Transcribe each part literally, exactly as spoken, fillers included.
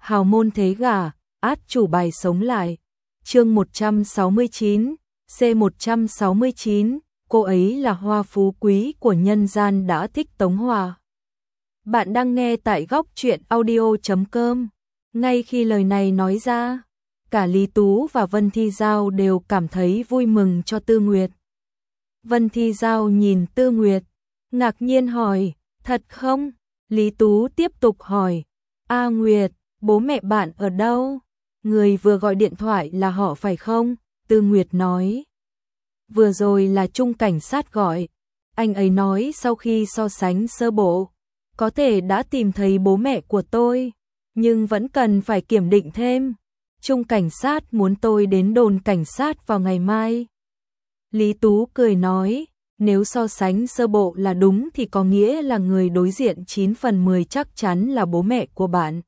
hào môn thế gả, át chủ bài sống lại. Chương một trăm sáu mươi chín, C một trăm sáu mươi chín, cô ấy là hoa phú quý của nhân gian đã thích Tống Hòa. Bạn đang nghe tại góc truyện audio chấm com. Ngay khi lời này nói ra, cả Lý Tú và Vân Thi Giao đều cảm thấy vui mừng cho Tư Nguyệt. Vân Thi Giao nhìn Tư Nguyệt, ngạc nhiên hỏi, thật không? Lý Tú tiếp tục hỏi, A Nguyệt, bố mẹ bạn ở đâu? Người vừa gọi điện thoại là họ phải không? Tư Nguyệt nói. Vừa rồi là Trung cảnh sát gọi. Anh ấy nói sau khi so sánh sơ bộ, có thể đã tìm thấy bố mẹ của tôi, nhưng vẫn cần phải kiểm định thêm. Trung cảnh sát muốn tôi đến đồn cảnh sát vào ngày mai. Lý Tú cười nói, nếu so sánh sơ bộ là đúng thì có nghĩa là người đối diện chín phần mười chắc chắn là bố mẹ của bạn.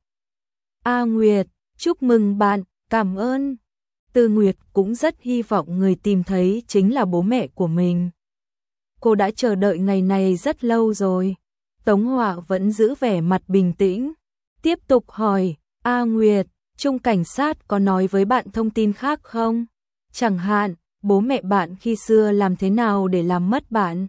A Nguyệt, chúc mừng bạn, cảm ơn. Tư Nguyệt cũng rất hy vọng người tìm thấy chính là bố mẹ của mình. Cô đã chờ đợi ngày này rất lâu rồi. Tống Họa vẫn giữ vẻ mặt bình tĩnh, tiếp tục hỏi, A Nguyệt, Trung cảnh sát có nói với bạn thông tin khác không? Chẳng hạn, bố mẹ bạn khi xưa làm thế nào để làm mất bạn?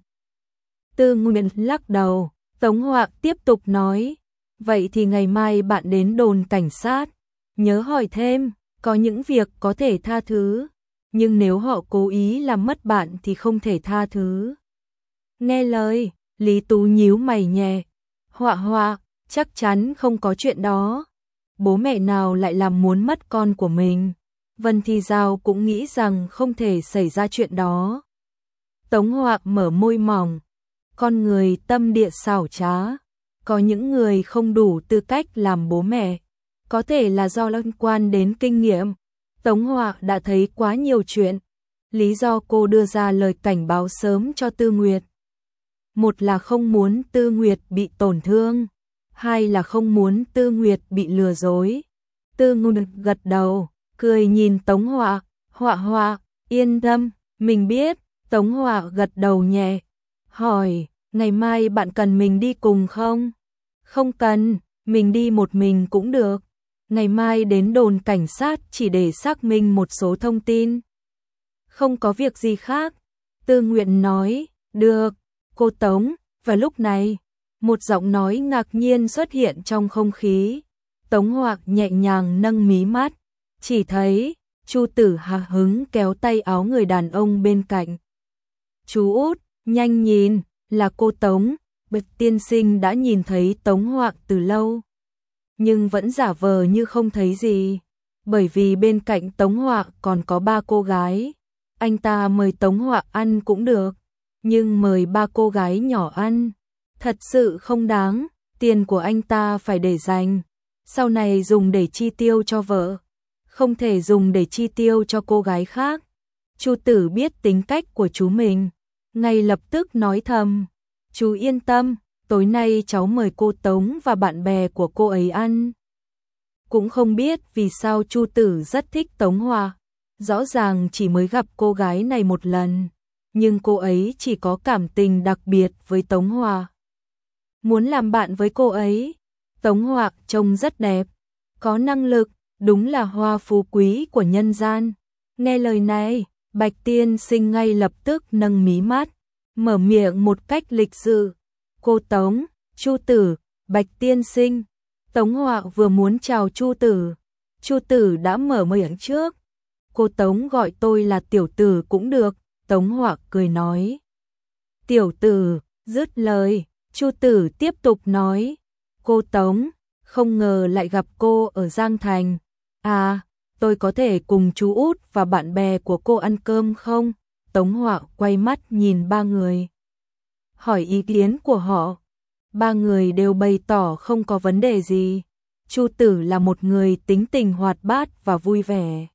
Tư Nguyệt lắc đầu, Tống Họa tiếp tục nói, vậy thì ngày mai bạn đến đồn cảnh sát, nhớ hỏi thêm, có những việc có thể tha thứ, nhưng nếu họ cố ý làm mất bạn thì không thể tha thứ. Nghe lời, Lý Tú nhíu mày nhẹ, Họa Họa, chắc chắn không có chuyện đó. Bố mẹ nào lại làm muốn mất con của mình? Vân Thi Giao cũng nghĩ rằng không thể xảy ra chuyện đó. Tống Họa mở môi mỏng, con người tâm địa xảo trá, có những người không đủ tư cách làm bố mẹ, có thể là do liên quan đến kinh nghiệm. Tống Họa đã thấy quá nhiều chuyện, lý do cô đưa ra lời cảnh báo sớm cho Tư Nguyệt. Một là không muốn Tư Nguyệt bị tổn thương, hai là không muốn Tư Nguyệt bị lừa dối. Tư Nguyệt gật đầu, cười nhìn Tống Họa, Họa Họa, yên tâm, mình biết. Tống Họa gật đầu nhẹ, hỏi, ngày mai bạn cần mình đi cùng không? Không cần, mình đi một mình cũng được. Ngày mai đến đồn cảnh sát chỉ để xác minh một số thông tin. Không có việc gì khác. Tư Nguyện nói, được, cô Tống. Và lúc này, một giọng nói ngạc nhiên xuất hiện trong không khí. Tống Họa nhẹ nhàng nâng mí mắt, chỉ thấy Chu Tử Hà hứng kéo tay áo người đàn ông bên cạnh. Chú út, nhanh nhìn, là cô Tống. Bạch tiên sinh đã nhìn thấy Tống Họa từ lâu, nhưng vẫn giả vờ như không thấy gì, bởi vì bên cạnh Tống Họa còn có ba cô gái. Anh ta mời Tống Họa ăn cũng được, nhưng mời ba cô gái nhỏ ăn thật sự không đáng, tiền của anh ta phải để dành, sau này dùng để chi tiêu cho vợ, không thể dùng để chi tiêu cho cô gái khác. Chu Tử biết tính cách của chú mình, ngay lập tức nói thầm, chú yên tâm, tối nay cháu mời cô Tống và bạn bè của cô ấy ăn. Cũng không biết vì sao Chu Tử rất thích Tống Hòa, rõ ràng chỉ mới gặp cô gái này một lần, nhưng cô ấy chỉ có cảm tình đặc biệt với Tống Hòa. Muốn làm bạn với cô ấy. Tống Hòa trông rất đẹp, có năng lực, đúng là hoa phú quý của nhân gian. Nghe lời này, Bạch tiên sinh ngay lập tức nâng mí mắt, mở miệng một cách lịch sự. Cô Tống, Chu Tử, Bạch tiên sinh. Tống Họa vừa muốn chào Chu Tử, Chu Tử đã mở miệng trước. Cô Tống gọi tôi là tiểu tử cũng được, Tống Họa cười nói. Tiểu tử, dứt lời, Chu Tử tiếp tục nói. Cô Tống, không ngờ lại gặp cô ở Giang Thành. À, tôi có thể cùng chú út và bạn bè của cô ăn cơm không? Tống Họa quay mắt nhìn ba người, hỏi ý kiến của họ. Ba người đều bày tỏ không có vấn đề gì. Chu Tử là một người tính tình hoạt bát và vui vẻ,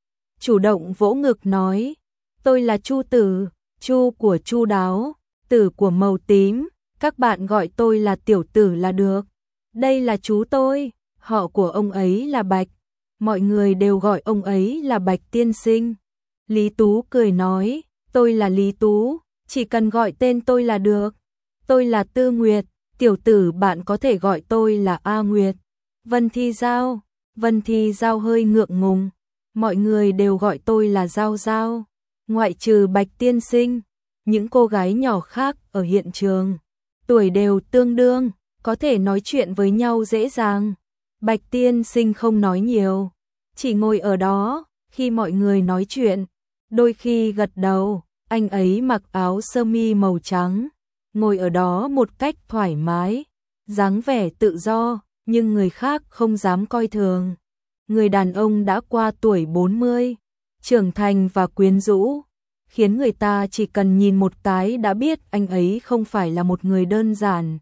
chủ động vỗ ngực nói, tôi là Chu Tử, Chu của chu đáo, Tử của màu tím, các bạn gọi tôi là tiểu tử là được. Đây là chú tôi, họ của ông ấy là Bạch, mọi người đều gọi ông ấy là Bạch tiên sinh. Lý Tú cười nói, tôi là Lý Tú, chỉ cần gọi tên tôi là được. Tôi là Tư Nguyệt, tiểu tử bạn có thể gọi tôi là A Nguyệt. Vân Thi Giao, Vân Thi Giao hơi ngượng ngùng. Mọi người đều gọi tôi là Giao Giao. Ngoại trừ Bạch Tiên Sinh, những cô gái nhỏ khác ở hiện trường, tuổi đều tương đương, có thể nói chuyện với nhau dễ dàng. Bạch Tiên Sinh không nói nhiều, chỉ ngồi ở đó, khi mọi người nói chuyện, đôi khi gật đầu. Anh ấy mặc áo sơ mi màu trắng, ngồi ở đó một cách thoải mái, dáng vẻ tự do, nhưng người khác không dám coi thường. Người đàn ông đã qua tuổi bốn mươi, trưởng thành và quyến rũ, khiến người ta chỉ cần nhìn một cái đã biết anh ấy không phải là một người đơn giản.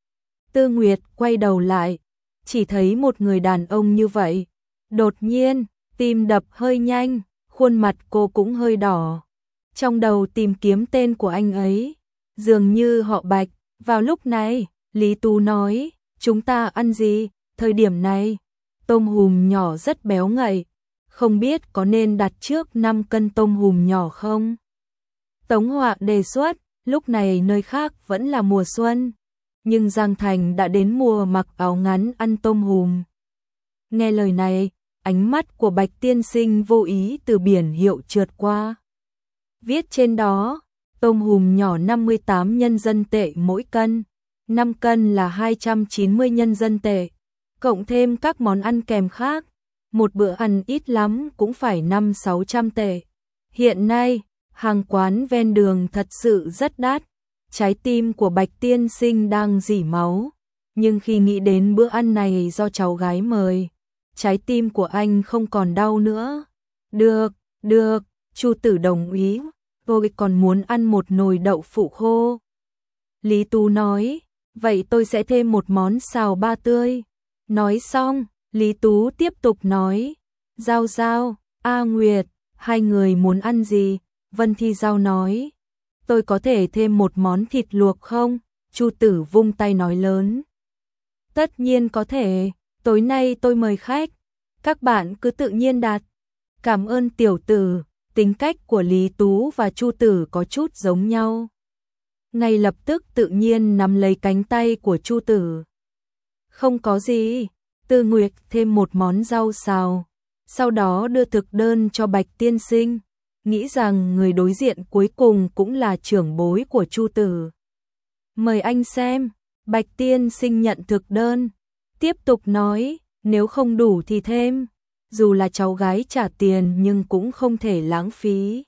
Tư Nguyệt quay đầu lại, chỉ thấy một người đàn ông như vậy. Đột nhiên, tim đập hơi nhanh, khuôn mặt cô cũng hơi đỏ. Trong đầu tìm kiếm tên của anh ấy, dường như họ Bạch. Vào lúc này, Lý Tú nói, chúng ta ăn gì? Thời điểm này, tôm hùm nhỏ rất béo ngậy, không biết có nên đặt trước năm cân tôm hùm nhỏ không? Tống Họa đề xuất, lúc này nơi khác vẫn là mùa xuân, nhưng Giang Thành đã đến mùa mặc áo ngắn ăn tôm hùm. Nghe lời này, ánh mắt của Bạch Tiên Sinh vô ý từ biển hiệu trượt qua. Viết trên đó, tôm hùm nhỏ năm mươi tám nhân dân tệ mỗi cân, năm cân là hai trăm chín mươi nhân dân tệ, cộng thêm các món ăn kèm khác, một bữa ăn ít lắm cũng phải năm sáu trăm tệ. Hiện nay, hàng quán ven đường thật sự rất đắt. Trái tim của Bạch Tiên Sinh đang rỉ máu, nhưng khi nghĩ đến bữa ăn này do cháu gái mời, trái tim của anh không còn đau nữa. Được, được, Chu Tử đồng ý, tôi còn muốn ăn một nồi đậu phụ khô. Lý Tú nói, vậy tôi sẽ thêm một món xào ba tươi. Nói xong, Lý Tú tiếp tục nói, Giao Giao, A Nguyệt, hai người muốn ăn gì? Vân Thi Giao nói, tôi có thể thêm một món thịt luộc không? Chu Tử vung tay nói lớn. Tất nhiên có thể, tối nay tôi mời khách, các bạn cứ tự nhiên đặt. Cảm ơn tiểu tử. Tính cách của Lý Tú và Chu Tử có chút giống nhau. Ngay lập tức tự nhiên nắm lấy cánh tay của Chu Tử. Không có gì, Tư Nguyệt thêm một món rau xào, sau đó đưa thực đơn cho Bạch Tiên Sinh, nghĩ rằng người đối diện cuối cùng cũng là trưởng bối của Chu Tử. Mời anh xem. Bạch Tiên Sinh nhận thực đơn, tiếp tục nói, nếu không đủ thì thêm. Dù là cháu gái trả tiền nhưng cũng không thể lãng phí.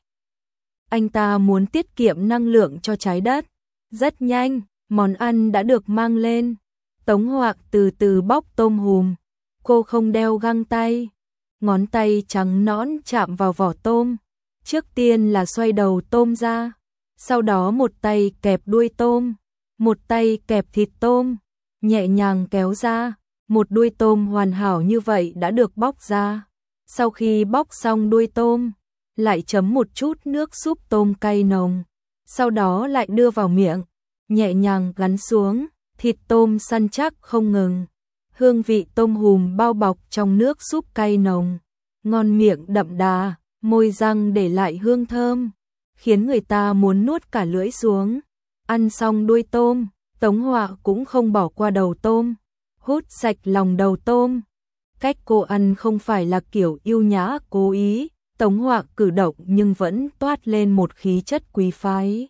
Anh ta muốn tiết kiệm năng lượng cho trái đất. Rất nhanh, món ăn đã được mang lên. Tống Hoạc từ từ bóc tôm hùm. Cô không đeo găng tay. Ngón tay trắng nõn chạm vào vỏ tôm. Trước tiên là xoay đầu tôm ra. Sau đó một tay kẹp đuôi tôm. Một tay kẹp thịt tôm. Nhẹ nhàng kéo ra. Một đuôi tôm hoàn hảo như vậy đã được bóc ra. Sau khi bóc xong đuôi tôm, lại chấm một chút nước súp tôm cay nồng. Sau đó lại đưa vào miệng, nhẹ nhàng gắn xuống, thịt tôm săn chắc không ngừng. Hương vị tôm hùm bao bọc trong nước súp cay nồng, ngon miệng đậm đà, môi răng để lại hương thơm, khiến người ta muốn nuốt cả lưỡi xuống. Ăn xong đuôi tôm, Tống Họa cũng không bỏ qua đầu tôm. Hút sạch lòng đầu tôm. Cách cô ăn không phải là kiểu yêu nhã cố ý, Tống Họa cử động nhưng vẫn toát lên một khí chất quý phái.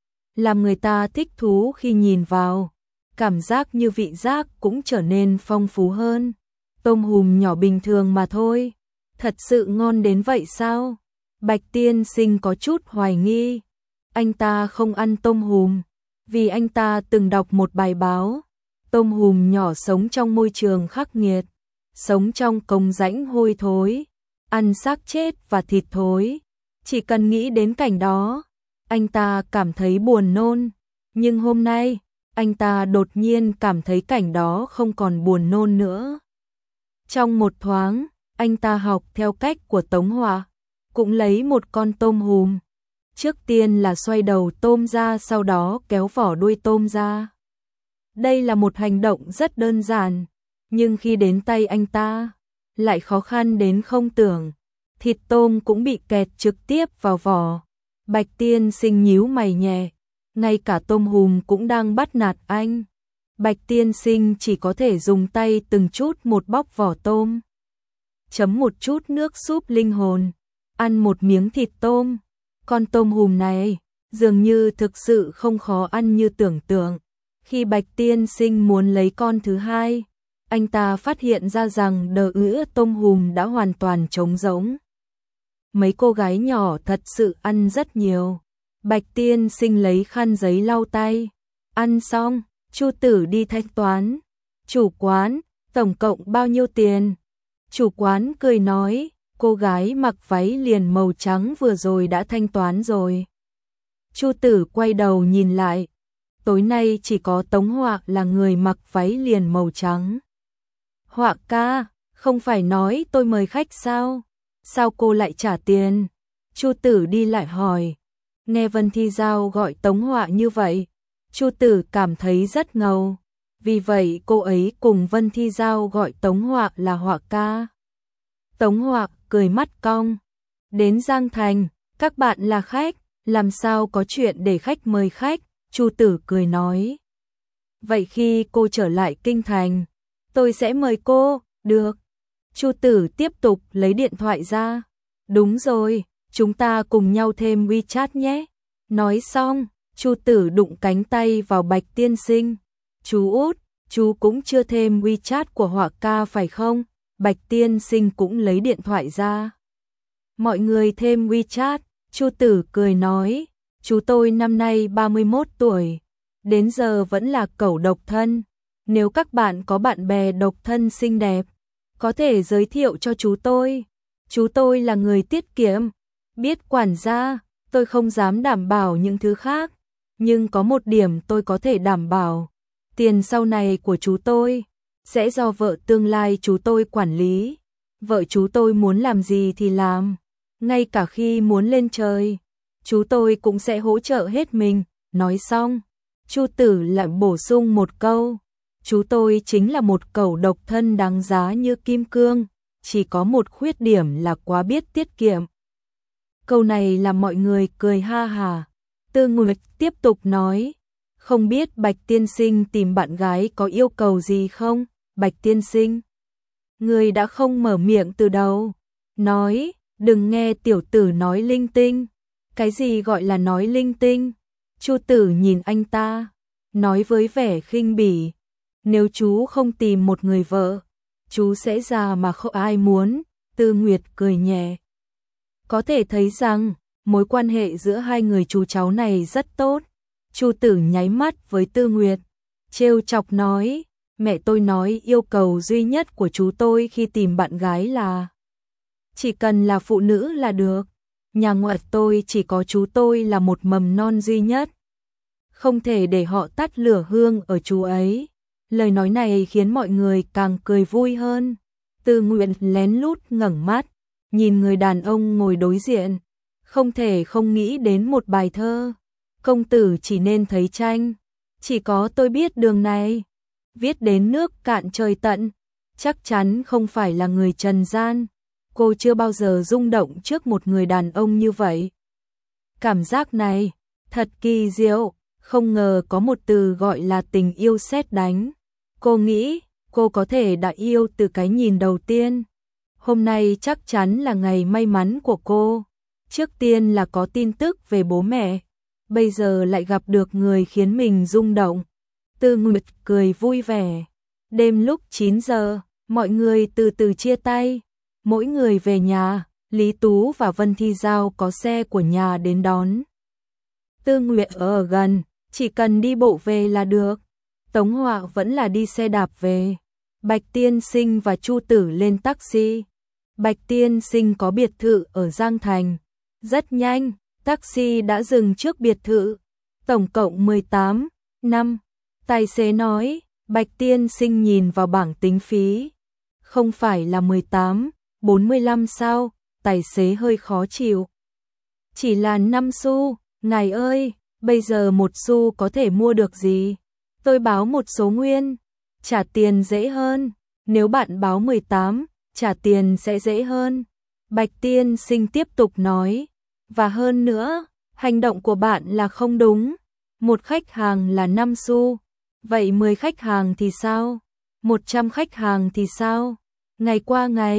Làm người ta thích thú khi nhìn vào, cảm giác như vị giác cũng trở nên phong phú hơn. Tôm hùm nhỏ bình thường mà thôi, thật sự ngon đến vậy sao? Bạch Tiên Sinh có chút hoài nghi. Anh ta không ăn tôm hùm, vì anh ta từng đọc một bài báo. Tôm hùm nhỏ sống trong môi trường khắc nghiệt, sống trong cống rãnh hôi thối, ăn xác chết và thịt thối. Chỉ cần nghĩ đến cảnh đó, anh ta cảm thấy buồn nôn. Nhưng hôm nay, anh ta đột nhiên cảm thấy cảnh đó không còn buồn nôn nữa. Trong một thoáng, anh ta học theo cách của Tống Họa, cũng lấy một con tôm hùm. Trước tiên là xoay đầu tôm ra, sau đó kéo vỏ đuôi tôm ra. Đây là một hành động rất đơn giản, nhưng khi đến tay anh ta, lại khó khăn đến không tưởng. Thịt tôm cũng bị kẹt trực tiếp vào vỏ. Bạch Tiên Sinh nhíu mày nhẹ, ngay cả tôm hùm cũng đang bắt nạt anh. Bạch Tiên Sinh chỉ có thể dùng tay từng chút một bóc vỏ tôm. chấm một chút nước súp linh hồn, ăn một miếng thịt tôm. Con tôm hùm này dường như thực sự không khó ăn như tưởng tượng. Khi Bạch Tiên Sinh muốn lấy con thứ hai, anh ta phát hiện ra rằng đờ ứa tôm hùm đã hoàn toàn trống rỗng. Mấy cô gái nhỏ thật sự ăn rất nhiều. Bạch Tiên Sinh lấy khăn giấy lau tay. Ăn xong, Chu Tử đi thanh toán. Chủ quán, tổng cộng bao nhiêu tiền? Chủ quán cười nói, cô gái mặc váy liền màu trắng vừa rồi đã thanh toán rồi. Chu Tử quay đầu nhìn lại. Tối nay chỉ có Tống Họa là người mặc váy liền màu trắng. Họa ca, không phải nói tôi mời khách sao? Sao cô lại trả tiền? Chu Tử đi lại hỏi. Nghe Vân Thi Giao gọi Tống Họa như vậy, Chu Tử cảm thấy rất ngầu. Vì vậy cô ấy cùng Vân Thi Giao gọi Tống Họa là Họa ca. Tống Họa cười mắt cong. Đến Giang Thành, các bạn là khách, làm sao có chuyện để khách mời khách? Chu Tử cười nói. Vậy khi cô trở lại Kinh Thành, tôi sẽ mời cô, được. Chu Tử tiếp tục lấy điện thoại ra. Đúng rồi, chúng ta cùng nhau thêm WeChat nhé. Nói xong, Chu Tử đụng cánh tay vào Bạch Tiên Sinh. Chú út, chú cũng chưa thêm WeChat của Họa ca phải không? Bạch Tiên Sinh cũng lấy điện thoại ra. Mọi người thêm WeChat, Chu Tử cười nói. Chú tôi năm nay ba mươi mốt tuổi, đến giờ vẫn là cẩu độc thân. Nếu các bạn có bạn bè độc thân xinh đẹp, có thể giới thiệu cho chú tôi. Chú tôi là người tiết kiệm, biết quản gia, tôi không dám đảm bảo những thứ khác. Nhưng có một điểm tôi có thể đảm bảo, tiền sau này của chú tôi sẽ do vợ tương lai chú tôi quản lý. Vợ chú tôi muốn làm gì thì làm, ngay cả khi muốn lên trời, chú tôi cũng sẽ hỗ trợ hết mình. Nói xong, Chu Tử lại bổ sung một câu. Chú tôi chính là một cẩu độc thân đáng giá như kim cương, chỉ có một khuyết điểm là quá biết tiết kiệm. Câu này làm mọi người cười ha hà. Tư Nguyệt tiếp tục nói, không biết Bạch Tiên Sinh tìm bạn gái có yêu cầu gì không? Bạch Tiên Sinh, người đã không mở miệng từ đầu. Nói, đừng nghe tiểu tử nói linh tinh. Cái gì gọi là nói linh tinh? Chu Tử nhìn anh ta, nói với vẻ khinh bỉ. Nếu chú không tìm một người vợ, chú sẽ già mà không ai muốn. Tư Nguyệt cười nhẹ. Có thể thấy rằng, mối quan hệ giữa hai người chú cháu này rất tốt. Chu Tử nháy mắt với Tư Nguyệt, trêu chọc nói, mẹ tôi nói yêu cầu duy nhất của chú tôi khi tìm bạn gái là chỉ cần là phụ nữ là được. Nhà ngoại tôi chỉ có chú tôi là một mầm non duy nhất, không thể để họ tắt lửa hương ở chú ấy. Lời nói này khiến mọi người càng cười vui hơn. Tư Nguyệt lén lút ngẩng mắt, nhìn người đàn ông ngồi đối diện, không thể không nghĩ đến một bài thơ. Công tử chỉ nên thấy tranh, chỉ có tôi biết đường này. Viết đến nước cạn trời tận, chắc chắn không phải là người trần gian. Cô chưa bao giờ rung động trước một người đàn ông như vậy. Cảm giác này, thật kỳ diệu, không ngờ có một từ gọi là tình yêu sét đánh. Cô nghĩ, cô có thể đã yêu từ cái nhìn đầu tiên. Hôm nay chắc chắn là ngày may mắn của cô. Trước tiên là có tin tức về bố mẹ, bây giờ lại gặp được người khiến mình rung động. Tư Nguyệt cười vui vẻ. Đêm lúc chín giờ, mọi người từ từ chia tay. Mỗi người về nhà, Lý Tú và Vân Thi Giao có xe của nhà đến đón. Tư Nguyệt ở gần, chỉ cần đi bộ về là được. Tống Họa vẫn là đi xe đạp về. Bạch Tiên Sinh và Chu Tử lên taxi. Bạch Tiên Sinh có biệt thự ở Giang Thành. Rất nhanh, taxi đã dừng trước biệt thự. Tổng cộng mười tám năm. Tài xế nói, Bạch Tiên Sinh nhìn vào bảng tính phí. Không phải là mười tám, bốn mươi lăm sao? Tài xế hơi khó chịu. Chỉ là năm xu, ngài ơi, bây giờ một xu có thể mua được gì? Tôi báo một số nguyên, trả tiền dễ hơn. Nếu bạn báo mười tám, trả tiền sẽ dễ hơn. Bạch Tiên Sinh tiếp tục nói. Và hơn nữa, hành động của bạn là không đúng. Một khách hàng là năm xu. Vậy mười khách hàng thì sao? một trăm khách hàng thì sao? Ngày qua ngày,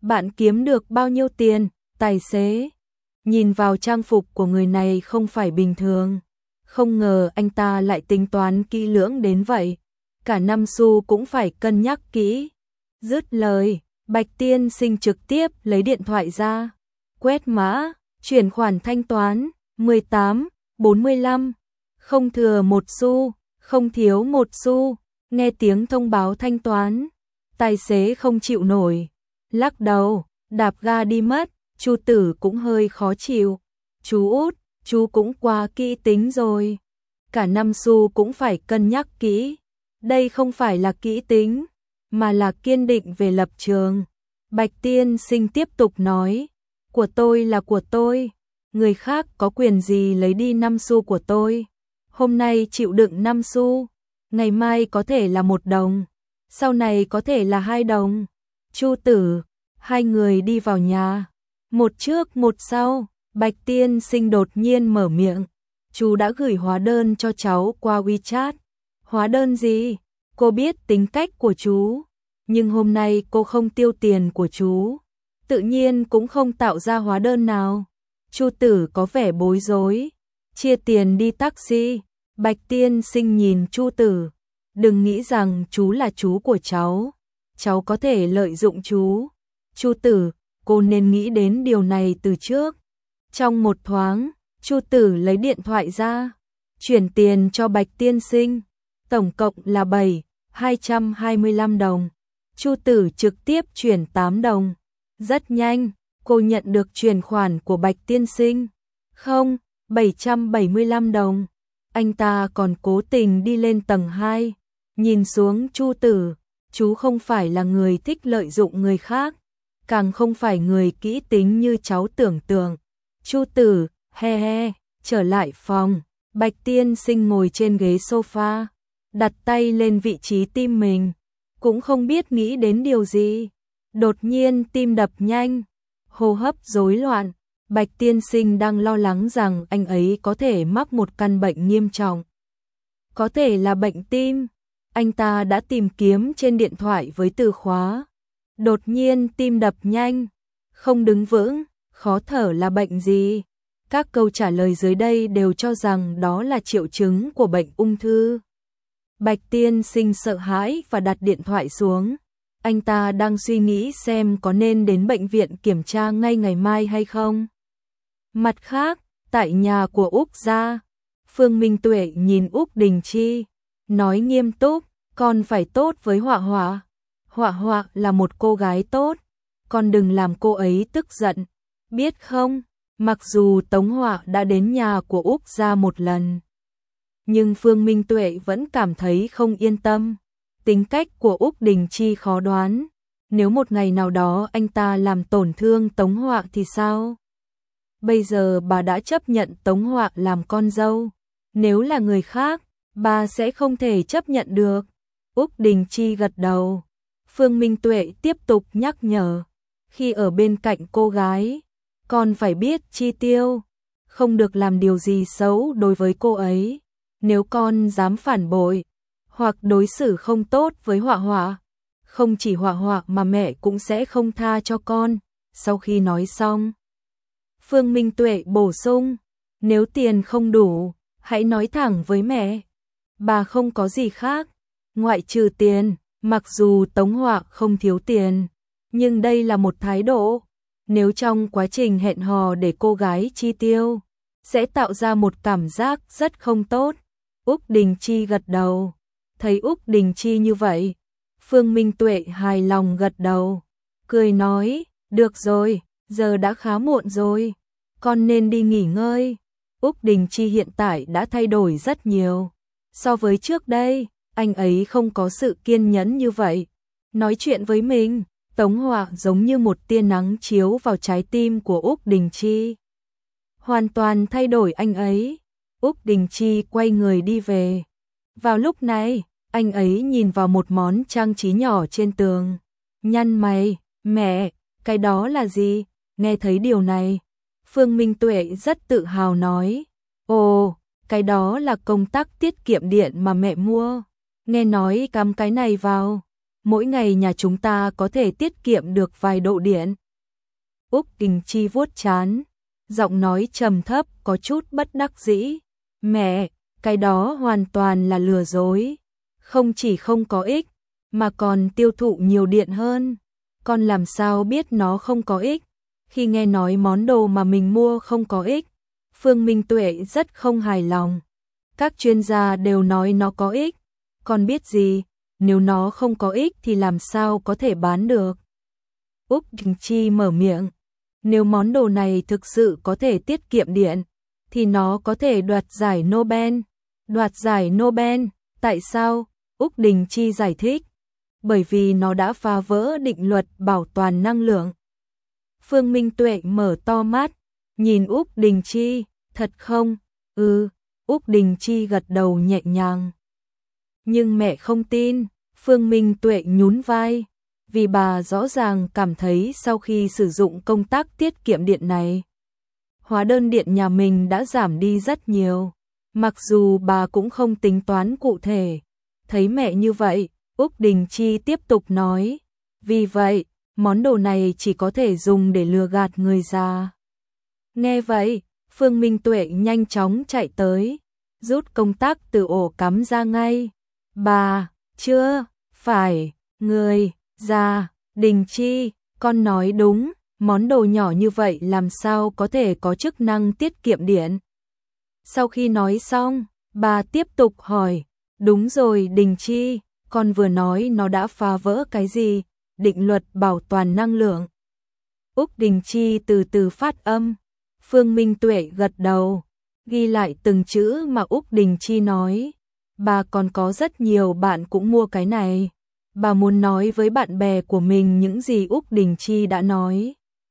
Bạn kiếm được bao nhiêu tiền? Tài xế nhìn vào trang phục của người này không phải bình thường. Không ngờ anh ta lại tính toán kỹ lưỡng đến vậy. Cả năm xu cũng phải cân nhắc kỹ. Dứt lời, Bạch Tiên Sinh trực tiếp lấy điện thoại ra. Quét mã, chuyển khoản thanh toán, mười tám, bốn mươi lăm. Không thừa một xu, không thiếu một xu. Nghe tiếng thông báo thanh toán, tài xế không chịu nổi. Lắc đầu, đạp ga đi mất. Chu Tử cũng hơi khó chịu. Chú út, chú cũng quá kỹ tính rồi. Cả năm xu cũng phải cân nhắc kỹ. Đây không phải là kỹ tính, mà là kiên định về lập trường. Bạch Tiên Sinh tiếp tục nói, của tôi là của tôi. Người khác có quyền gì lấy đi năm xu của tôi. Hôm nay chịu đựng năm xu, ngày mai có thể là một đồng, sau này có thể là hai đồng. Chu Tử, hai người đi vào nhà. Một trước một sau, Bạch Tiên Sinh đột nhiên mở miệng. Chú đã gửi hóa đơn cho cháu qua WeChat. Hóa đơn gì? Cô biết tính cách của chú, nhưng hôm nay cô không tiêu tiền của chú, tự nhiên cũng không tạo ra hóa đơn nào. Chu Tử có vẻ bối rối. Chia tiền đi taxi. Bạch Tiên Sinh nhìn Chu Tử. Đừng nghĩ rằng chú là chú của cháu. Cháu có thể lợi dụng chú. Chu Tử, cô nên nghĩ đến điều này từ trước. Trong một thoáng, Chu Tử lấy điện thoại ra, chuyển tiền cho Bạch Tiên Sinh. Tổng cộng là bảy, hai trăm hai mươi lăm đồng. Chu Tử trực tiếp chuyển tám đồng. Rất nhanh, cô nhận được chuyển khoản của Bạch Tiên Sinh. Không, bảy trăm bảy mươi lăm đồng. Anh ta còn cố tình đi lên tầng hai, nhìn xuống Chu Tử. Chú không phải là người thích lợi dụng người khác, càng không phải người kỹ tính như cháu tưởng tượng. Chu Tử, he he, trở lại phòng. Bạch Tiên Sinh ngồi trên ghế sofa, đặt tay lên vị trí tim mình, cũng không biết nghĩ đến điều gì. Đột nhiên tim đập nhanh, hô hấp rối loạn. Bạch Tiên Sinh đang lo lắng rằng anh ấy có thể mắc một căn bệnh nghiêm trọng. Có thể là bệnh tim. Anh ta đã tìm kiếm trên điện thoại với từ khóa. Đột nhiên tim đập nhanh, không đứng vững, khó thở là bệnh gì? Các câu trả lời dưới đây đều cho rằng đó là triệu chứng của bệnh ung thư. Bạch Tiên Sinh sợ hãi và đặt điện thoại xuống. Anh ta đang suy nghĩ xem có nên đến bệnh viện kiểm tra ngay ngày mai hay không. Mặt khác, tại nhà của Úc gia, Phương Minh Tuệ nhìn Úc Đình Chi, nói nghiêm túc, con phải tốt với Họa Họa. Họa Họa là một cô gái tốt, con đừng làm cô ấy tức giận, biết không? Mặc dù Tống Họa đã đến nhà của Úc gia một lần, nhưng Phương Minh Tuệ vẫn cảm thấy không yên tâm. Tính cách của Úc Đình Chi khó đoán, nếu một ngày nào đó anh ta làm tổn thương Tống Họa thì sao? Bây giờ bà đã chấp nhận Tống Họa làm con dâu, nếu là người khác, bà sẽ không thể chấp nhận được. Úc Đình Chi gật đầu. Phương Minh Tuệ tiếp tục nhắc nhở, khi ở bên cạnh cô gái, con phải biết chi tiêu, không được làm điều gì xấu đối với cô ấy. Nếu con dám phản bội hoặc đối xử không tốt với Họa Họa, không chỉ Họa Họa mà mẹ cũng sẽ không tha cho con. Sau khi nói xong, Phương Minh Tuệ bổ sung, nếu tiền không đủ, hãy nói thẳng với mẹ. Bà không có gì khác, ngoại trừ tiền. Mặc dù Tống Họa không thiếu tiền, nhưng đây là một thái độ. Nếu trong quá trình hẹn hò để cô gái chi tiêu, sẽ tạo ra một cảm giác rất không tốt. Úc Đình Chi gật đầu. Thấy Úc Đình Chi như vậy, Phương Minh Tuệ hài lòng gật đầu, cười nói, được rồi, giờ đã khá muộn rồi, con nên đi nghỉ ngơi. Úc Đình Chi hiện tại đã thay đổi rất nhiều. So với trước đây, anh ấy không có sự kiên nhẫn như vậy. Nói chuyện với mình, Tống Họa giống như một tia nắng chiếu vào trái tim của Úc Đình Chi, hoàn toàn thay đổi anh ấy. Úc Đình Chi quay người đi về. Vào lúc này, anh ấy nhìn vào một món trang trí nhỏ trên tường, nhăn mày, mẹ, cái đó là gì? Nghe thấy điều này, Phương Minh Tuệ rất tự hào nói, ồ, cái đó là công tắc tiết kiệm điện mà mẹ mua. Nghe nói cắm cái này vào, mỗi ngày nhà chúng ta có thể tiết kiệm được vài độ điện. Úc Đình Chi vuốt trán, giọng nói trầm thấp có chút bất đắc dĩ. Mẹ, cái đó hoàn toàn là lừa dối. Không chỉ không có ích, mà còn tiêu thụ nhiều điện hơn. Con làm sao biết nó không có ích? Khi nghe nói món đồ mà mình mua không có ích, Phương Minh Tuệ rất không hài lòng. Các chuyên gia đều nói nó có ích. Con biết gì, nếu nó không có ích thì làm sao có thể bán được? Úc Đình Chi mở miệng. Nếu món đồ này thực sự có thể tiết kiệm điện, thì nó có thể đoạt giải Nobel. Đoạt giải Nobel, tại sao? Úc Đình Chi giải thích. Bởi vì nó đã phá vỡ định luật bảo toàn năng lượng. Phương Minh Tuệ mở to mắt, nhìn Úc Đình Chi, thật không? Ừ, Úc Đình Chi gật đầu nhẹ nhàng. Nhưng mẹ không tin, Phương Minh Tuệ nhún vai, vì bà rõ ràng cảm thấy sau khi sử dụng công tác tiết kiệm điện này, hóa đơn điện nhà mình đã giảm đi rất nhiều. Mặc dù bà cũng không tính toán cụ thể. Thấy mẹ như vậy, Úc Đình Chi tiếp tục nói, vì vậy, món đồ này chỉ có thể dùng để lừa gạt người già. Nghe vậy, Phương Minh Tuệ nhanh chóng chạy tới, rút công tắc từ ổ cắm ra ngay. Bà, chưa, phải, người, già, Đình Chi, con nói đúng, món đồ nhỏ như vậy làm sao có thể có chức năng tiết kiệm điện. Sau khi nói xong, bà tiếp tục hỏi, đúng rồi Đình Chi, con vừa nói nó đã phá vỡ cái gì? Định luật bảo toàn năng lượng. Úc Đình Chi từ từ phát âm. Phương Minh Tuệ gật đầu, ghi lại từng chữ mà Úc Đình Chi nói. Bà còn có rất nhiều bạn cũng mua cái này. Bà muốn nói với bạn bè của mình những gì Úc Đình Chi đã nói.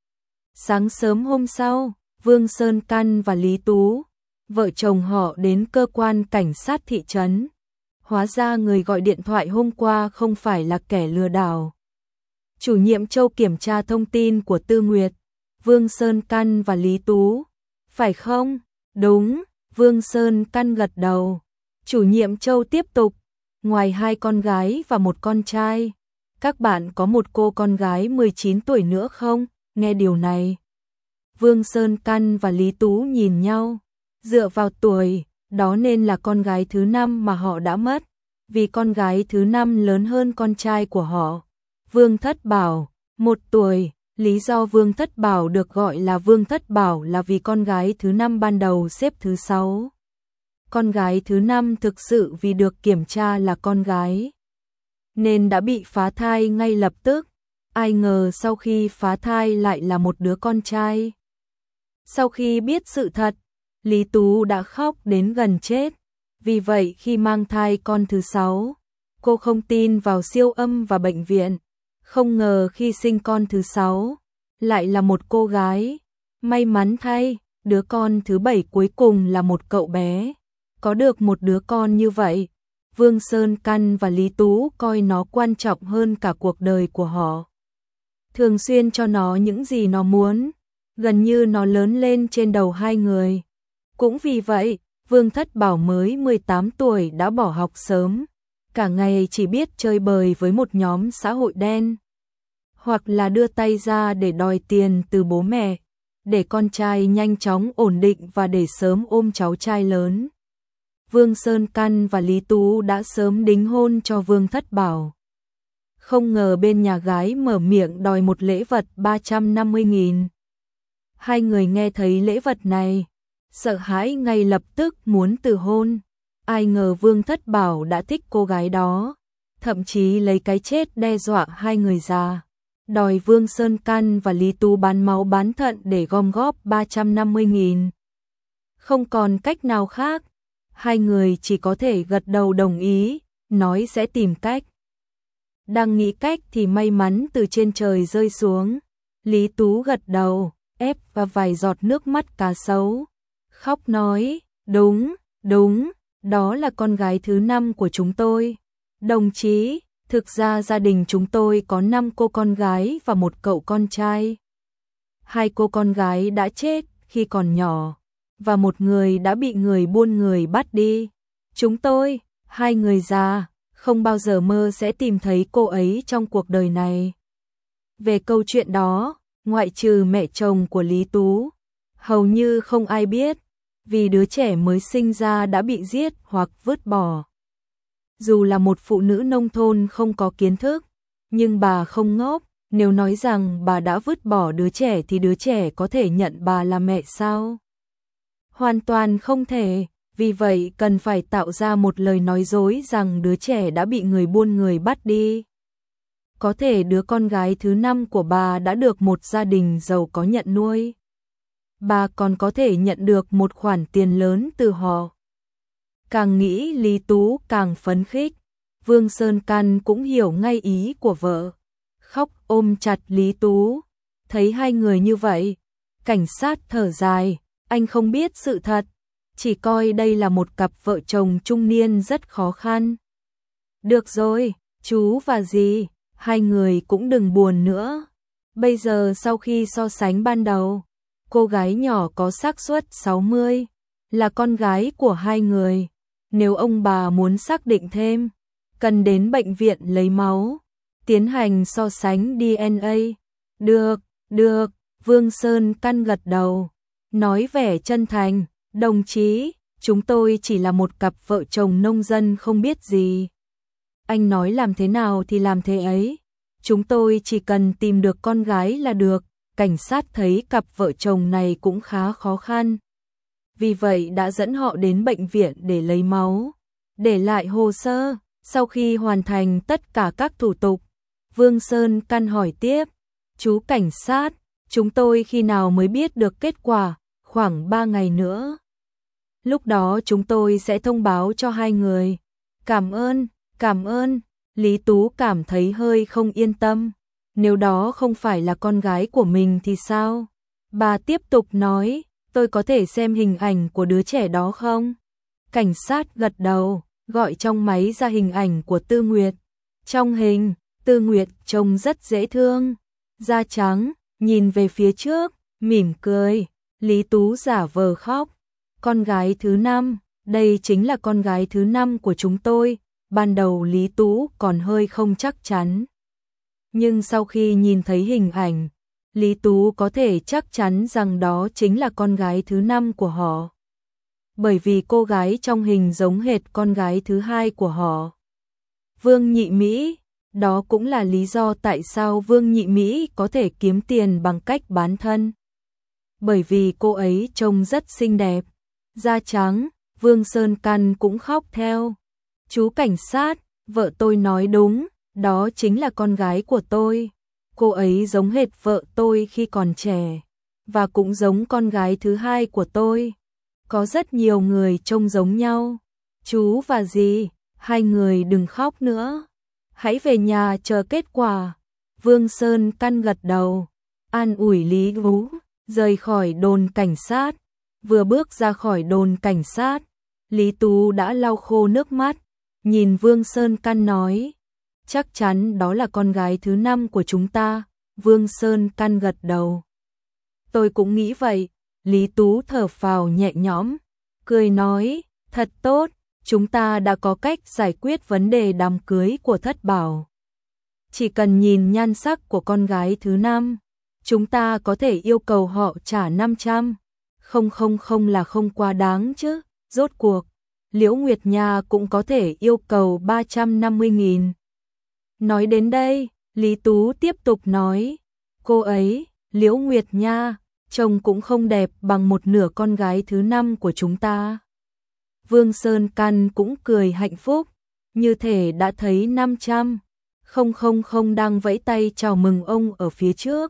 Sáng sớm hôm sau, Vương Sơn Căn và Lý Tú, vợ chồng họ đến cơ quan cảnh sát thị trấn. Hóa ra người gọi điện thoại hôm qua không phải là kẻ lừa đảo. Chủ nhiệm Châu kiểm tra thông tin của Tư Nguyệt, Vương Sơn Căn và Lý Tú. Phải không? Đúng, Vương Sơn Căn gật đầu. Chủ nhiệm Châu tiếp tục, ngoài hai con gái và một con trai, các bạn có một cô con gái mười chín tuổi nữa không? Nghe điều này, Vương Sơn Căn và Lý Tú nhìn nhau. Dựa vào tuổi, đó nên là con gái thứ năm mà họ đã mất, vì con gái thứ năm lớn hơn con trai của họ. Vương Thất Bảo, một tuổi, lý do Vương Thất Bảo được gọi là Vương Thất Bảo là vì con gái thứ năm ban đầu xếp thứ sáu. Con gái thứ năm thực sự vì được kiểm tra là con gái, nên đã bị phá thai ngay lập tức. Ai ngờ sau khi phá thai lại là một đứa con trai. Sau khi biết sự thật, Lý Tú đã khóc đến gần chết. Vì vậy khi mang thai con thứ sáu, cô không tin vào siêu âm và bệnh viện. Không ngờ khi sinh con thứ sáu, lại là một cô gái. May mắn thay, đứa con thứ bảy cuối cùng là một cậu bé. Có được một đứa con như vậy, Vương Sơn Căn và Lý Tú coi nó quan trọng hơn cả cuộc đời của họ. Thường xuyên cho nó những gì nó muốn, gần như nó lớn lên trên đầu hai người. Cũng vì vậy, Vương Thất Bảo mới mười tám tuổi đã bỏ học sớm, cả ngày chỉ biết chơi bời với một nhóm xã hội đen, hoặc là đưa tay ra để đòi tiền từ bố mẹ, để con trai nhanh chóng ổn định và để sớm ôm cháu trai lớn. Vương Sơn Căn và Lý Tú đã sớm đính hôn cho Vương Thất Bảo. Không ngờ bên nhà gái mở miệng đòi một lễ vật ba trăm năm mươi nghìn. Hai người nghe thấy lễ vật này, sợ hãi ngay lập tức muốn từ hôn. Ai ngờ Vương Thất Bảo đã thích cô gái đó, thậm chí lấy cái chết đe dọa hai người già, đòi Vương Sơn Căn và Lý Tú bán máu bán thận để gom góp ba trăm năm mươi nghìn. Không còn cách nào khác, hai người chỉ có thể gật đầu đồng ý, nói sẽ tìm cách. Đang nghĩ cách thì may mắn từ trên trời rơi xuống. Lý Tú gật đầu, ép và vài giọt nước mắt cá sấu. Khóc nói, đúng, đúng, đó là con gái thứ năm của chúng tôi. Đồng chí, thực ra gia đình chúng tôi có năm cô con gái và một cậu con trai. Hai cô con gái đã chết khi còn nhỏ, và một người đã bị người buôn người bắt đi. Chúng tôi, hai người già, không bao giờ mơ sẽ tìm thấy cô ấy trong cuộc đời này. Về câu chuyện đó, ngoại trừ mẹ chồng của Lý Tú, hầu như không ai biết, vì đứa trẻ mới sinh ra đã bị giết hoặc vứt bỏ. Dù là một phụ nữ nông thôn không có kiến thức, nhưng bà không ngốc, nếu nói rằng bà đã vứt bỏ đứa trẻ thì đứa trẻ có thể nhận bà là mẹ sao? Hoàn toàn không thể, vì vậy cần phải tạo ra một lời nói dối rằng đứa trẻ đã bị người buôn người bắt đi. Có thể đứa con gái thứ năm của bà đã được một gia đình giàu có nhận nuôi. Bà còn có thể nhận được một khoản tiền lớn từ họ. Càng nghĩ Lý Tú càng phấn khích. Vương Sơn Căn cũng hiểu ngay ý của vợ. Khóc ôm chặt Lý Tú. Thấy hai người như vậy, cảnh sát thở dài, anh không biết sự thật, chỉ coi đây là một cặp vợ chồng trung niên rất khó khăn. Được rồi, chú và dì, hai người cũng đừng buồn nữa. Bây giờ sau khi so sánh ban đầu, cô gái nhỏ có xác suất sáu mươi, là con gái của hai người. Nếu ông bà muốn xác định thêm, cần đến bệnh viện lấy máu, tiến hành so sánh đê en a. Được, được, Vương Sơn Căn gật đầu, nói vẻ chân thành, đồng chí, chúng tôi chỉ là một cặp vợ chồng nông dân không biết gì. Anh nói làm thế nào thì làm thế ấy, chúng tôi chỉ cần tìm được con gái là được. Cảnh sát thấy cặp vợ chồng này cũng khá khó khăn, vì vậy đã dẫn họ đến bệnh viện để lấy máu, để lại hồ sơ. Sau khi hoàn thành tất cả các thủ tục, Vương Sơn Căn hỏi tiếp, chú cảnh sát, chúng tôi khi nào mới biết được kết quả? Khoảng ba ngày nữa. Lúc đó chúng tôi sẽ thông báo cho hai người. Cảm ơn, cảm ơn. Lý Tú cảm thấy hơi không yên tâm. Nếu đó không phải là con gái của mình thì sao? Bà tiếp tục nói, tôi có thể xem hình ảnh của đứa trẻ đó không? Cảnh sát gật đầu, gọi trong máy ra hình ảnh của Tư Nguyệt. Trong hình, Tư Nguyệt trông rất dễ thương, da trắng, nhìn về phía trước, mỉm cười. Lý Tú giả vờ khóc. Con gái thứ năm, đây chính là con gái thứ năm của chúng tôi. Ban đầu Lý Tú còn hơi không chắc chắn, nhưng sau khi nhìn thấy hình ảnh, Lý Tú có thể chắc chắn rằng đó chính là con gái thứ năm của họ. Bởi vì cô gái trong hình giống hệt con gái thứ hai của họ. Vương Nhị Mỹ, đó cũng là lý do tại sao Vương Nhị Mỹ có thể kiếm tiền bằng cách bán thân. Bởi vì cô ấy trông rất xinh đẹp, da trắng. Vương Sơn Căn cũng khóc theo. Chú cảnh sát, vợ tôi nói đúng, đó chính là con gái của tôi. Cô ấy giống hệt vợ tôi khi còn trẻ, và cũng giống con gái thứ hai của tôi. Có rất nhiều người trông giống nhau. Chú và dì, hai người đừng khóc nữa. Hãy về nhà chờ kết quả. Vương Sơn Căn gật đầu, an ủi Lý Tú, rời khỏi đồn cảnh sát. Vừa bước ra khỏi đồn cảnh sát, Lý Tú đã lau khô nước mắt, nhìn Vương Sơn Căn nói, chắc chắn đó là con gái thứ năm của chúng ta. Vương Sơn Căn gật đầu. Tôi cũng nghĩ vậy. Lý Tú thở phào nhẹ nhõm, cười nói, thật tốt, chúng ta đã có cách giải quyết vấn đề đám cưới của Thất Bảo. Chỉ cần nhìn nhan sắc của con gái thứ năm, chúng ta có thể yêu cầu họ trả năm trăm. Không không không là không quá đáng chứ, rốt cuộc, Liễu Nguyệt Nha cũng có thể yêu cầu ba trăm năm mươi nghìn. Nói đến đây, Lý Tú tiếp tục nói, cô ấy, Liễu Nguyệt Nha, trông cũng không đẹp bằng một nửa con gái thứ năm của chúng ta. Vương Sơn Căn cũng cười hạnh phúc, như thể đã thấy năm trăm. Không không không đang vẫy tay chào mừng ông ở phía trước.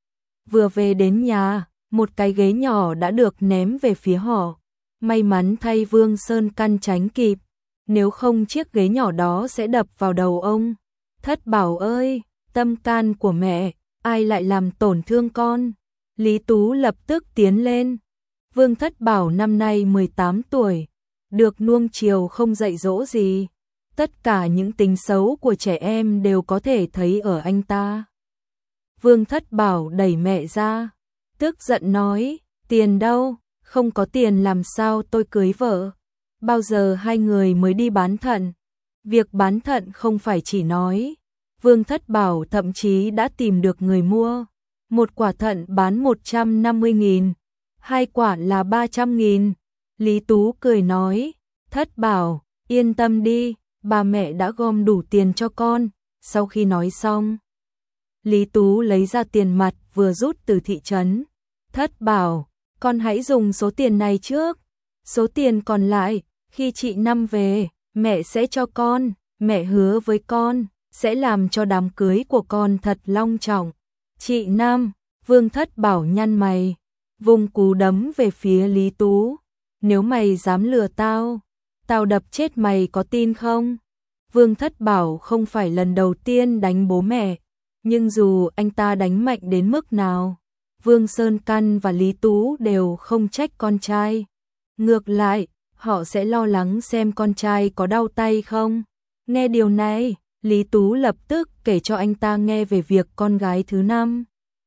Vừa về đến nhà, một cái ghế nhỏ đã được ném về phía họ. May mắn thay Vương Sơn Căn tránh kịp, nếu không chiếc ghế nhỏ đó sẽ đập vào đầu ông. Thất Bảo ơi, tâm can của mẹ, ai lại làm tổn thương con? Lý Tú lập tức tiến lên. Vương Thất Bảo năm nay mười tám tuổi, được nuông chiều không dạy dỗ gì. Tất cả những tính xấu của trẻ em đều có thể thấy ở anh ta. Vương Thất Bảo đẩy mẹ ra, tức giận nói, tiền đâu, không có tiền làm sao tôi cưới vợ, bao giờ hai người mới đi bán thận. Việc bán thận không phải chỉ nói. Vương Thất Bảo thậm chí đã tìm được người mua. Một quả thận bán một trăm năm mươi nghìn, hai quả là ba trăm nghìn. Lý Tú cười nói, Thất Bảo, yên tâm đi, bà mẹ đã gom đủ tiền cho con. Sau khi nói xong, Lý Tú lấy ra tiền mặt vừa rút từ thị trấn. Thất Bảo, con hãy dùng số tiền này trước. Số tiền còn lại, khi chị Năm về, mẹ sẽ cho con. Mẹ hứa với con, sẽ làm cho đám cưới của con thật long trọng. Chị Năm, Vương Thất Bảo nhăn mày, vùng cú đấm về phía Lý Tú. Nếu mày dám lừa tao, tao đập chết mày có tin không? Vương Thất Bảo không phải lần đầu tiên đánh bố mẹ, nhưng dù anh ta đánh mạnh đến mức nào, Vương Sơn Căn và Lý Tú đều không trách con trai. Ngược lại, họ sẽ lo lắng xem con trai có đau tay không. Nghe điều này, Lý Tú lập tức kể cho anh ta nghe về việc con gái thứ năm.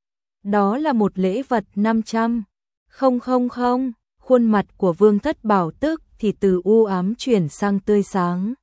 Đó là một lễ vật năm trăm. Không không không, khuôn mặt của Vương Thất Bảo tức thì từ u ám chuyển sang tươi sáng.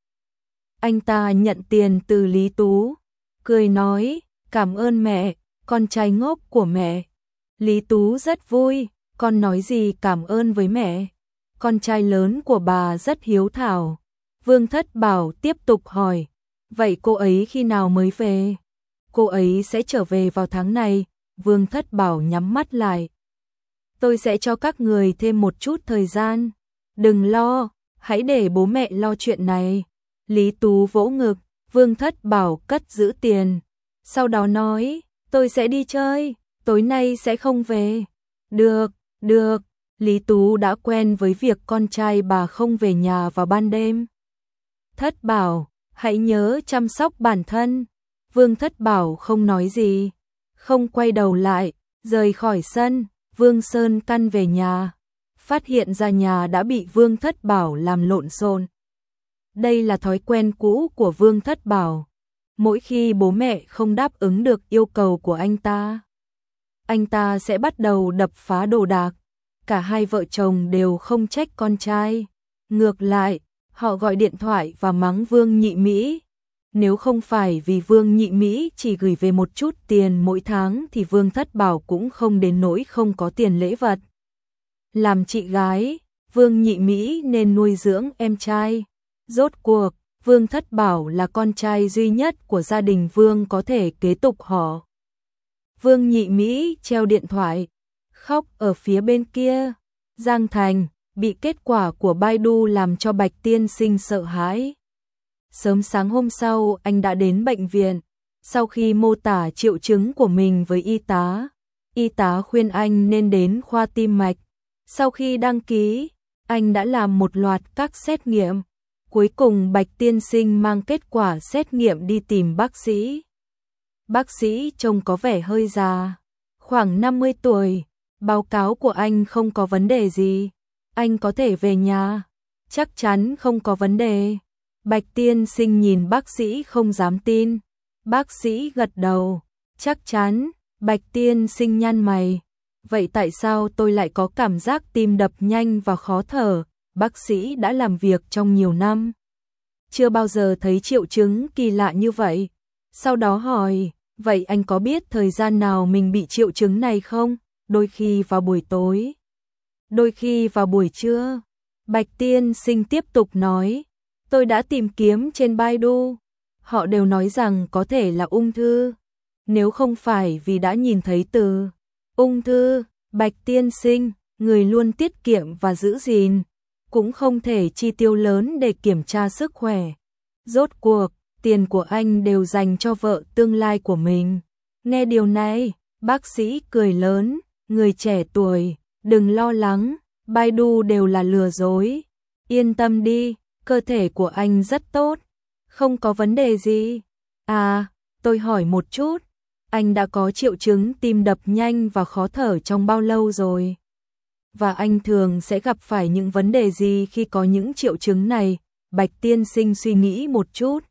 Anh ta nhận tiền từ Lý Tú, cười nói, cảm ơn mẹ, con trai ngốc của mẹ. Lý Tú rất vui, con nói gì cảm ơn với mẹ. Con trai lớn của bà rất hiếu thảo. Vương Thất Bảo tiếp tục hỏi, vậy cô ấy khi nào mới về? Cô ấy sẽ trở về vào tháng này. Vương Thất Bảo nhắm mắt lại. Tôi sẽ cho các người thêm một chút thời gian. Đừng lo, hãy để bố mẹ lo chuyện này. Lý Tú vỗ ngực, Vương Thất Bảo cất giữ tiền. Sau đó nói, tôi sẽ đi chơi, tối nay sẽ không về. Được, được, Lý Tú đã quen với việc con trai bà không về nhà vào ban đêm. Thất Bảo, hãy nhớ chăm sóc bản thân. Vương Thất Bảo không nói gì, không quay đầu lại, rời khỏi sân. Vương Sơn Căn về nhà, phát hiện ra nhà đã bị Vương Thất Bảo làm lộn xộn. Đây là thói quen cũ của Vương Thất Bảo. Mỗi khi bố mẹ không đáp ứng được yêu cầu của anh ta, anh ta sẽ bắt đầu đập phá đồ đạc. Cả hai vợ chồng đều không trách con trai. Ngược lại, họ gọi điện thoại và mắng Vương Nhị Mỹ. Nếu không phải vì Vương Nhị Mỹ chỉ gửi về một chút tiền mỗi tháng thì Vương Thất Bảo cũng không đến nỗi không có tiền lễ vật. Làm chị gái, Vương Nhị Mỹ nên nuôi dưỡng em trai. Rốt cuộc, Vương Thất Bảo là con trai duy nhất của gia đình Vương có thể kế tục họ. Vương Nhị Mỹ treo điện thoại, khóc ở phía bên kia. Giang Thành bị kết quả của Baidu làm cho Bạch Tiên Sinh sợ hãi. Sớm sáng hôm sau anh đã đến bệnh viện. Sau khi mô tả triệu chứng của mình với y tá, y tá khuyên anh nên đến khoa tim mạch. Sau khi đăng ký, anh đã làm một loạt các xét nghiệm. Cuối cùng Bạch Tiên Sinh mang kết quả xét nghiệm đi tìm bác sĩ. Bác sĩ trông có vẻ hơi già, khoảng năm mươi tuổi. Báo cáo của anh không có vấn đề gì. Anh có thể về nhà. Chắc chắn không có vấn đề. Bạch Tiên Sinh nhìn bác sĩ không dám tin. Bác sĩ gật đầu. Chắc chắn. Bạch Tiên Sinh nhăn mày. Vậy tại sao tôi lại có cảm giác tim đập nhanh và khó thở? Bác sĩ đã làm việc trong nhiều năm, chưa bao giờ thấy triệu chứng kỳ lạ như vậy. Sau đó hỏi, vậy anh có biết thời gian nào mình bị triệu chứng này không? Đôi khi vào buổi tối, đôi khi vào buổi trưa. Bạch Tiên Sinh tiếp tục nói, tôi đã tìm kiếm trên Baidu, họ đều nói rằng có thể là ung thư. Nếu không phải vì đã nhìn thấy từ ung thư, Bạch Tiên Sinh, người luôn tiết kiệm và giữ gìn, cũng không thể chi tiêu lớn để kiểm tra sức khỏe. Rốt cuộc, tiền của anh đều dành cho vợ tương lai của mình. Nghe điều này, bác sĩ cười lớn, người trẻ tuổi, đừng lo lắng, Baidu đều là lừa dối. Yên tâm đi, cơ thể của anh rất tốt, không có vấn đề gì. À, tôi hỏi một chút, anh đã có triệu chứng tim đập nhanh và khó thở trong bao lâu rồi? Và anh thường sẽ gặp phải những vấn đề gì khi có những triệu chứng này? Bạch Tiên Sinh suy nghĩ một chút.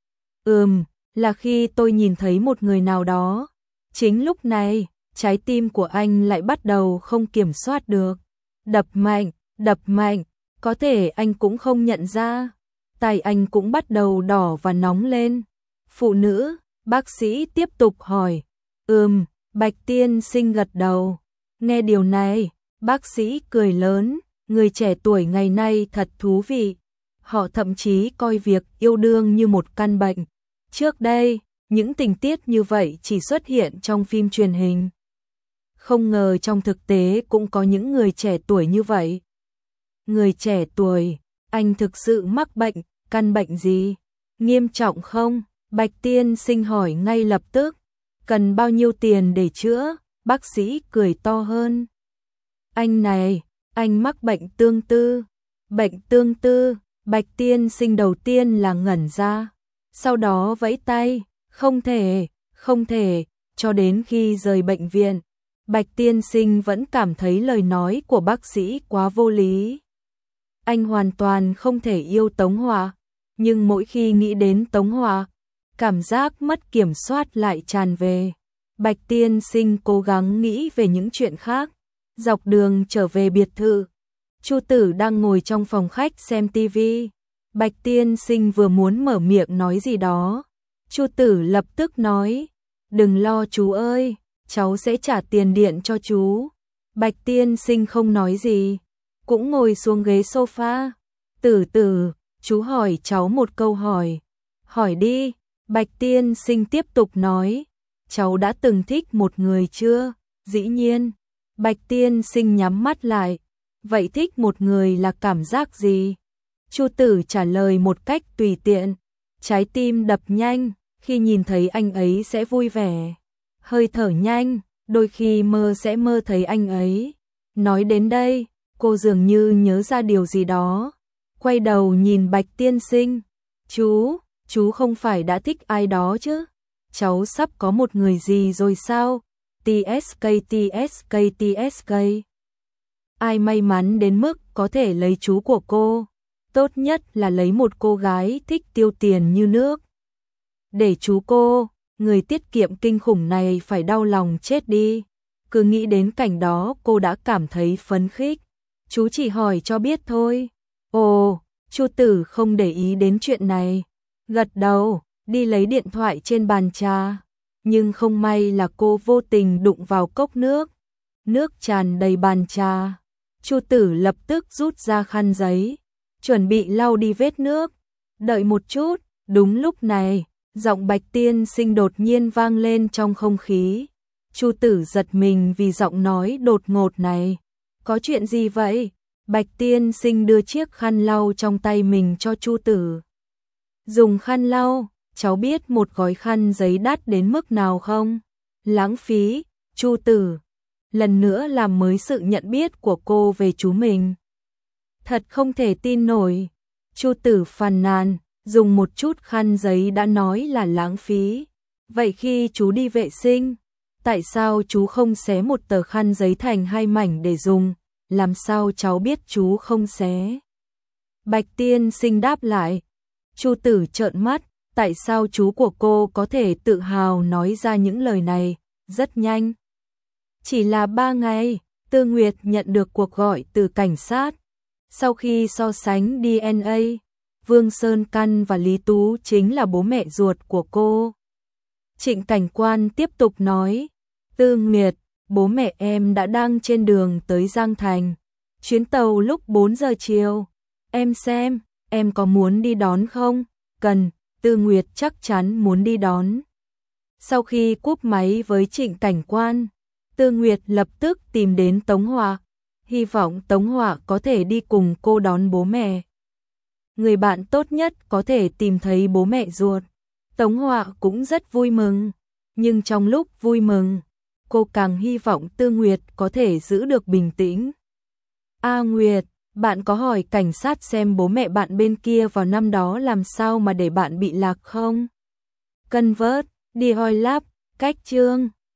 Ừm, là khi tôi nhìn thấy một người nào đó. Chính lúc này, trái tim của anh lại bắt đầu không kiểm soát được. Đập mạnh, đập mạnh, có thể anh cũng không nhận ra. tay anh cũng bắt đầu đỏ và nóng lên. Phụ nữ, bác sĩ tiếp tục hỏi. Ừm, Bạch tiên sinh gật đầu. Nghe điều này, bác sĩ cười lớn, người trẻ tuổi ngày nay thật thú vị. Họ thậm chí coi việc yêu đương như một căn bệnh. Trước đây, những tình tiết như vậy chỉ xuất hiện trong phim truyền hình. Không ngờ trong thực tế cũng có những người trẻ tuổi như vậy. Người trẻ tuổi, anh thực sự mắc bệnh, căn bệnh gì? Nghiêm trọng không? Bạch tiên sinh hỏi ngay lập tức. Cần bao nhiêu tiền để chữa? Bác sĩ cười to hơn. Anh này, anh mắc bệnh tương tư. Bệnh tương tư, Bạch tiên sinh đầu tiên là ngẩn ra. Sau đó vẫy tay, không thể, không thể, cho đến khi rời bệnh viện. Bạch tiên sinh vẫn cảm thấy lời nói của bác sĩ quá vô lý. Anh hoàn toàn không thể yêu Tống Hòa, nhưng mỗi khi nghĩ đến Tống Hòa, cảm giác mất kiểm soát lại tràn về. Bạch tiên sinh cố gắng nghĩ về những chuyện khác. Dọc đường trở về biệt thự, Chu Tử đang ngồi trong phòng khách xem tivi. Bạch tiên sinh vừa muốn mở miệng nói gì đó, Chu Tử lập tức nói, đừng lo chú ơi, cháu sẽ trả tiền điện cho chú. Bạch tiên sinh không nói gì, cũng ngồi xuống ghế sofa. Tử Tử, chú hỏi cháu một câu hỏi. Hỏi đi. Bạch tiên sinh tiếp tục nói, cháu đã từng thích một người chưa? Dĩ nhiên. Bạch tiên sinh nhắm mắt lại. Vậy thích một người là cảm giác gì? Chu Tử trả lời một cách tùy tiện. Trái tim đập nhanh, khi nhìn thấy anh ấy sẽ vui vẻ. Hơi thở nhanh, đôi khi mơ sẽ mơ thấy anh ấy. Nói đến đây, cô dường như nhớ ra điều gì đó. Quay đầu nhìn Bạch tiên sinh. Chú, chú không phải đã thích ai đó chứ? Cháu sắp có một người gì rồi sao? tê ét ca tê ét ca tê ét ca. Ai may mắn đến mức có thể lấy chú của cô? Tốt nhất là lấy một cô gái thích tiêu tiền như nước. Để chú cô, người tiết kiệm kinh khủng này phải đau lòng chết đi. Cứ nghĩ đến cảnh đó cô đã cảm thấy phấn khích. Chú chỉ hỏi cho biết thôi. Ồ, Chu Tử không để ý đến chuyện này. Gật đầu, đi lấy điện thoại trên bàn trà. Nhưng không may là cô vô tình đụng vào cốc nước. Nước tràn đầy bàn trà. Chu Tử lập tức rút ra khăn giấy, chuẩn bị lau đi vết nước. Đợi một chút, đúng lúc này, giọng Bạch tiên sinh đột nhiên vang lên trong không khí. Chu Tử giật mình vì giọng nói đột ngột này. Có chuyện gì vậy? Bạch tiên sinh đưa chiếc khăn lau trong tay mình cho Chu Tử. Dùng khăn lau, cháu biết một gói khăn giấy đắt đến mức nào không? Lãng phí. Chu Tử lần nữa làm mới sự nhận biết của cô về chú mình. Thật không thể tin nổi. Chu Tử phàn nàn, dùng một chút khăn giấy đã nói là lãng phí. Vậy khi chú đi vệ sinh, tại sao chú không xé một tờ khăn giấy thành hai mảnh để dùng? Làm sao cháu biết chú không xé? Bạch tiên sinh đáp lại. Chu Tử trợn mắt, tại sao chú của cô có thể tự hào nói ra những lời này? Rất nhanh. Chỉ là ba ngày, Tư Nguyệt nhận được cuộc gọi từ cảnh sát. Sau khi so sánh đê en a, Vương Sơn Căn và Lý Tú chính là bố mẹ ruột của cô. Trịnh cảnh quan tiếp tục nói, Tư Nguyệt, bố mẹ em đã đang trên đường tới Giang Thành. Chuyến tàu lúc bốn giờ chiều. Em xem, em có muốn đi đón không? Cần, Tư Nguyệt chắc chắn muốn đi đón. Sau khi cúp máy với Trịnh cảnh quan, Tư Nguyệt lập tức tìm đến Tống Hòa, hy vọng Tống Hòa có thể đi cùng cô đón bố mẹ. Người bạn tốt nhất có thể tìm thấy bố mẹ ruột. Tống Hòa cũng rất vui mừng, nhưng trong lúc vui mừng, cô càng hy vọng Tư Nguyệt có thể giữ được bình tĩnh. A Nguyệt, bạn có hỏi cảnh sát xem bố mẹ bạn bên kia vào năm đó làm sao mà để bạn bị lạc không? Convert, đi hoi láp, cách chương.